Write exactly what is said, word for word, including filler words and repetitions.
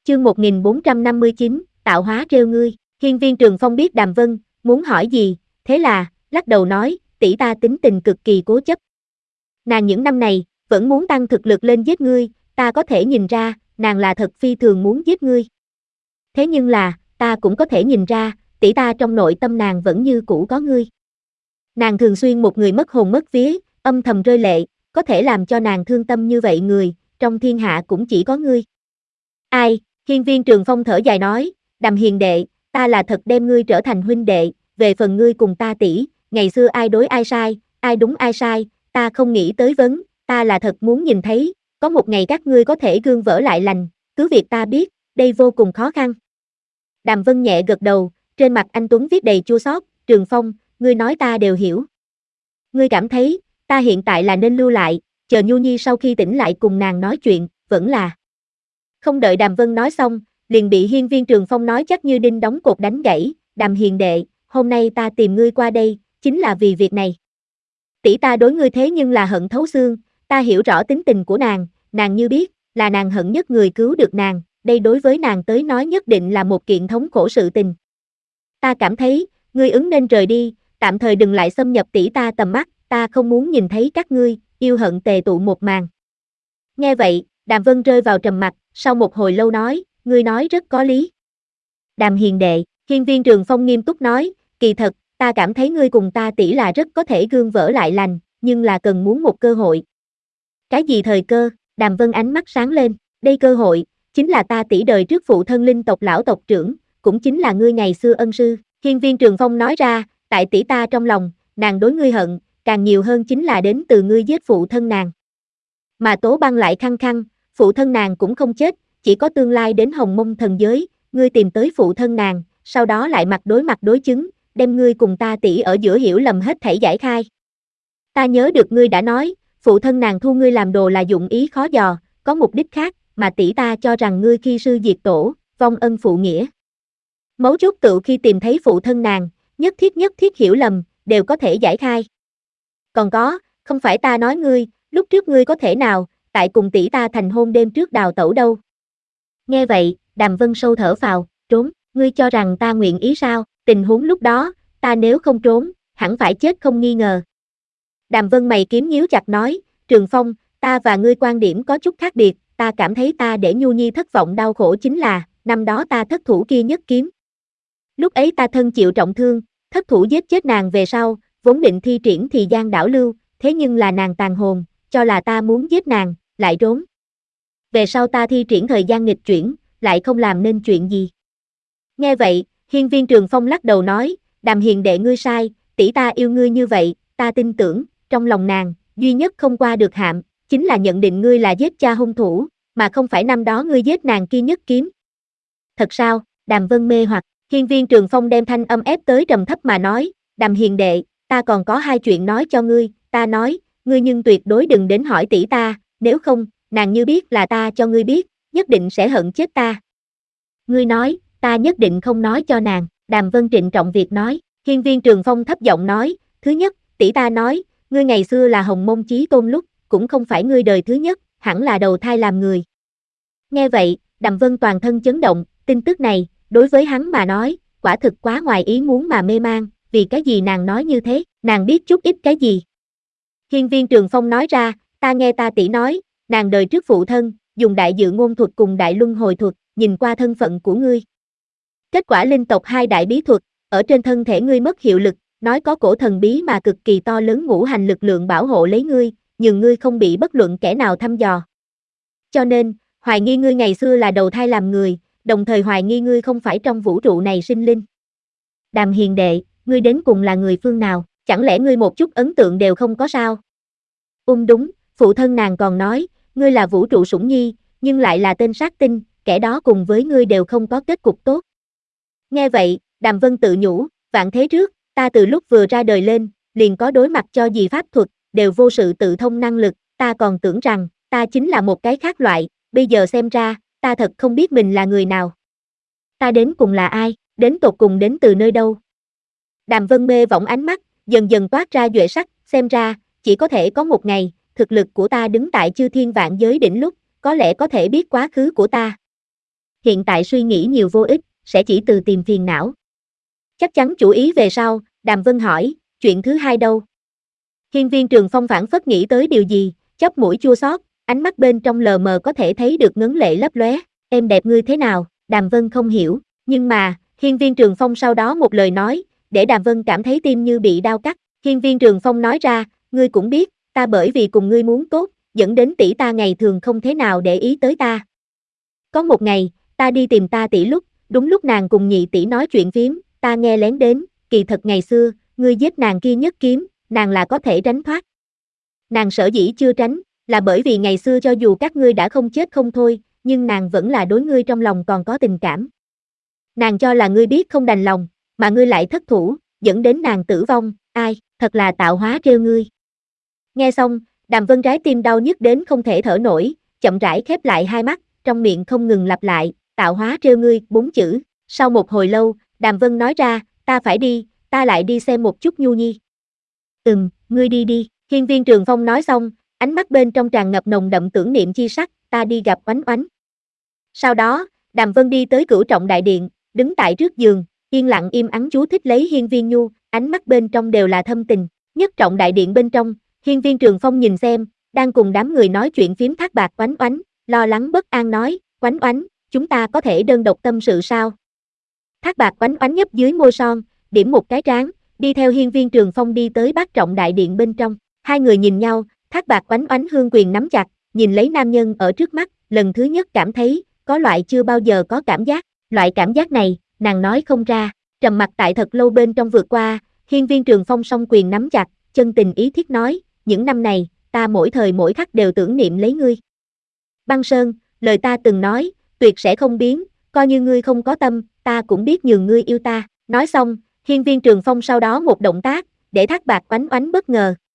Chương một nghìn bốn trăm năm mươi chín, tạo hóa trêu ngươi. Hiên Viên Trường Phong biết Đàm Vân muốn hỏi gì, thế là lắc đầu nói, tỷ ta tính tình cực kỳ cố chấp. Nàng những năm này vẫn muốn tăng thực lực lên giết ngươi, ta có thể nhìn ra, nàng là thật phi thường muốn giết ngươi. Thế nhưng là, ta cũng có thể nhìn ra, tỷ ta trong nội tâm nàng vẫn như cũ có ngươi. Nàng thường xuyên một người mất hồn mất vía, âm thầm rơi lệ, có thể làm cho nàng thương tâm như vậy người, trong thiên hạ cũng chỉ có ngươi. Ai? Hiên Viên Trường Phong thở dài nói, Đàm hiền đệ, ta là thật đem ngươi trở thành huynh đệ, về phần ngươi cùng ta tỷ, ngày xưa ai đối ai sai, ai đúng ai sai, ta không nghĩ tới vấn, ta là thật muốn nhìn thấy, có một ngày các ngươi có thể gương vỡ lại lành, cứ việc ta biết, đây vô cùng khó khăn. Đàm Vân nhẹ gật đầu, trên mặt anh Tuấn viết đầy chua xót, Trường Phong, ngươi nói ta đều hiểu. Ngươi cảm thấy, ta hiện tại là nên lưu lại, chờ Nhu Nhi sau khi tỉnh lại cùng nàng nói chuyện, vẫn là. Không đợi Đàm Vân nói xong, liền bị Hiên Viên Trường Phong nói chắc như đinh đóng cột đánh gãy, Đàm hiền đệ, hôm nay ta tìm ngươi qua đây, chính là vì việc này. Tỷ ta đối ngươi thế nhưng là hận thấu xương, ta hiểu rõ tính tình của nàng, nàng như biết, là nàng hận nhất người cứu được nàng, đây đối với nàng tới nói nhất định là một kiện thống khổ sự tình. Ta cảm thấy, ngươi ứng nên rời đi, tạm thời đừng lại xâm nhập tỷ ta tầm mắt, ta không muốn nhìn thấy các ngươi, yêu hận tề tụ một màn. Nghe vậy, Đàm Vân rơi vào trầm mặc, sau một hồi lâu nói, ngươi nói rất có lý. Đàm hiền đệ, Hiên Viên Trường Phong nghiêm túc nói, kỳ thật, ta cảm thấy ngươi cùng ta tỷ là rất có thể gương vỡ lại lành, nhưng là cần muốn một cơ hội. Cái gì thời cơ? Đàm Vân ánh mắt sáng lên, đây cơ hội, chính là ta tỷ đời trước phụ thân linh tộc lão tộc trưởng, cũng chính là ngươi ngày xưa ân sư. Hiên Viên Trường Phong nói ra, tại tỷ ta trong lòng, nàng đối ngươi hận, càng nhiều hơn chính là đến từ ngươi giết phụ thân nàng. Mà Tố Băng lại khăng khăng, phụ thân nàng cũng không chết, chỉ có tương lai đến Hồng Mông thần giới, ngươi tìm tới phụ thân nàng, sau đó lại mặt đối mặt đối chứng, đem ngươi cùng ta tỷ ở giữa hiểu lầm hết thảy giải khai. Ta nhớ được ngươi đã nói, phụ thân nàng thu ngươi làm đồ là dụng ý khó dò, có mục đích khác, mà tỷ ta cho rằng ngươi khi sư diệt tổ, vong ân phụ nghĩa. Mấu chốt tự khi tìm thấy phụ thân nàng, nhất thiết nhất thiết hiểu lầm, đều có thể giải khai. Còn có, không phải ta nói ngươi, lúc trước ngươi có thể nào, tại cùng tỷ ta thành hôn đêm trước đào tẩu đâu. Nghe vậy, Đàm Vân sâu thở phào, trốn, ngươi cho rằng ta nguyện ý sao, tình huống lúc đó, ta nếu không trốn, hẳn phải chết không nghi ngờ. Đàm Vân mày kiếm nhíu chặt nói, Trường Phong, ta và ngươi quan điểm có chút khác biệt, ta cảm thấy ta để Nhu Nhi thất vọng đau khổ chính là, năm đó ta thất thủ kia nhất kiếm. Lúc ấy ta thân chịu trọng thương, thất thủ giết chết nàng về sau, vốn định thi triển thì gian đảo lưu, thế nhưng là nàng tàn hồn, cho là ta muốn giết nàng, lại trốn. Về sau ta thi triển thời gian nghịch chuyển, lại không làm nên chuyện gì. Nghe vậy, Hiên Viên Trường Phong lắc đầu nói, Đàm hiền đệ ngươi sai, tỷ ta yêu ngươi như vậy, ta tin tưởng, trong lòng nàng, duy nhất không qua được hạm, chính là nhận định ngươi là giết cha hung thủ, mà không phải năm đó ngươi giết nàng kia nhất kiếm. Thật sao? Đàm Vân mê hoặc, Hiên Viên Trường Phong đem thanh âm ép tới trầm thấp mà nói, Đàm hiền đệ, ta còn có hai chuyện nói cho ngươi, ta nói, ngươi nhưng tuyệt đối đừng đến hỏi tỷ ta, nếu không, nàng như biết là ta cho ngươi biết, nhất định sẽ hận chết ta. Ngươi nói, ta nhất định không nói cho nàng, Đàm Vân trịnh trọng việc nói, Hiên Viên Trường Phong thấp giọng nói, thứ nhất, tỷ ta nói, ngươi ngày xưa là Hồng Mông Chí Tôn lúc, cũng không phải ngươi đời thứ nhất, hẳn là đầu thai làm người. Nghe vậy, Đàm Vân toàn thân chấn động, tin tức này, đối với hắn mà nói, quả thực quá ngoài ý muốn mà mê mang, vì cái gì nàng nói như thế, nàng biết chút ít cái gì. Hiên Viên Trường Phong nói ra, ta nghe ta tỷ nói, nàng đời trước phụ thân, dùng đại dự ngôn thuật cùng đại luân hồi thuật, nhìn qua thân phận của ngươi. Kết quả linh tộc hai đại bí thuật, ở trên thân thể ngươi mất hiệu lực, nói có cổ thần bí mà cực kỳ to lớn ngũ hành lực lượng bảo hộ lấy ngươi, nhưng ngươi không bị bất luận kẻ nào thăm dò. Cho nên, hoài nghi ngươi ngày xưa là đầu thai làm người, đồng thời hoài nghi ngươi không phải trong vũ trụ này sinh linh. Đàm hiền đệ, ngươi đến cùng là người phương nào, chẳng lẽ ngươi một chút ấn tượng đều không có sao? Ung đúng, phụ thân nàng còn nói, ngươi là vũ trụ sủng nhi, nhưng lại là tên sát tinh, kẻ đó cùng với ngươi đều không có kết cục tốt. Nghe vậy, Đàm Vân tự nhủ, vạn thế trước, ta từ lúc vừa ra đời lên, liền có đối mặt cho gì pháp thuật, đều vô sự tự thông năng lực, ta còn tưởng rằng, ta chính là một cái khác loại, bây giờ xem ra, ta thật không biết mình là người nào. Ta đến cùng là ai, đến tột cùng đến từ nơi đâu. Đàm Vân mê võng ánh mắt, dần dần toát ra duệ sắc, xem ra, chỉ có thể có một ngày, thực lực của ta đứng tại chư thiên vạn giới đỉnh lúc, có lẽ có thể biết quá khứ của ta. hiện tại suy nghĩ nhiều vô ích, sẽ chỉ từ tìm phiền não. Chắc chắn chủ ý về sau, Đàm Vân hỏi, chuyện thứ hai đâu? Hiên Viên Trường Phong phảng phất nghĩ tới điều gì, chóp mũi chua xót, ánh mắt bên trong lờ mờ có thể thấy được ngấn lệ lấp lóe. Em đẹp ngươi thế nào? Đàm Vân không hiểu, nhưng mà, Hiên Viên Trường Phong sau đó một lời nói, để Đàm Vân cảm thấy tim như bị đau cắt. Hiên Viên Trường Phong nói ra, ngươi cũng biết, ta bởi vì cùng ngươi muốn tốt, dẫn đến tỷ ta ngày thường không thế nào để ý tới ta. Có một ngày, ta đi tìm ta tỷ lúc, đúng lúc nàng cùng nhị tỷ nói chuyện phiếm, ta nghe lén đến, kỳ thật ngày xưa, ngươi giết nàng kia nhất kiếm, nàng là có thể tránh thoát. Nàng sở dĩ chưa tránh, là bởi vì ngày xưa cho dù các ngươi đã không chết không thôi, nhưng nàng vẫn là đối ngươi trong lòng còn có tình cảm. Nàng cho là ngươi biết không đành lòng, mà ngươi lại thất thủ, dẫn đến nàng tử vong, ai, thật là tạo hóa trêu ngươi. Nghe xong, Đàm Vân trái tim đau nhức đến không thể thở nổi, chậm rãi khép lại hai mắt, trong miệng không ngừng lặp lại, tạo hóa trêu ngươi, bốn chữ. Sau một hồi lâu, Đàm Vân nói ra, ta phải đi, ta lại đi xem một chút Nhu Nhi. Ừm, ngươi đi đi, Hiên Viên Trường Phong nói xong, ánh mắt bên trong tràn ngập nồng đậm tưởng niệm chi sắc, ta đi gặp Oánh Oánh. Sau đó, Đàm Vân đi tới Cửu Trọng Đại Điện, đứng tại trước giường, yên lặng im ắng chú thích lấy Hiên Viên Nhu, ánh mắt bên trong đều là thâm tình. Nhất Trọng Đại Điện bên trong, Hiên Viên Trường Phong nhìn xem, đang cùng đám người nói chuyện phiếm Thác Bạt Oánh Oánh, lo lắng bất an nói, Oánh Oánh, chúng ta có thể đơn độc tâm sự sao? Thác Bạt Oánh Oánh nhấp dưới môi son, điểm một cái trán, đi theo Hiên Viên Trường Phong đi tới Bát Trọng Đại Điện bên trong. Hai người nhìn nhau, Thác Bạt Oánh Oánh hương quyền nắm chặt, nhìn lấy nam nhân ở trước mắt, lần thứ nhất cảm thấy, có loại chưa bao giờ có cảm giác, loại cảm giác này, nàng nói không ra, trầm mặc tại thật lâu bên trong vượt qua, Hiên Viên Trường Phong song quyền nắm chặt, chân tình ý thiết nói, những năm này, ta mỗi thời mỗi khắc đều tưởng niệm lấy ngươi. Băng Sơn, lời ta từng nói, tuyệt sẽ không biến, coi như ngươi không có tâm, ta cũng biết nhường ngươi yêu ta. Nói xong, Hiên Viên Trường Phong sau đó một động tác, để Thác Bạt Oánh Oánh bất ngờ,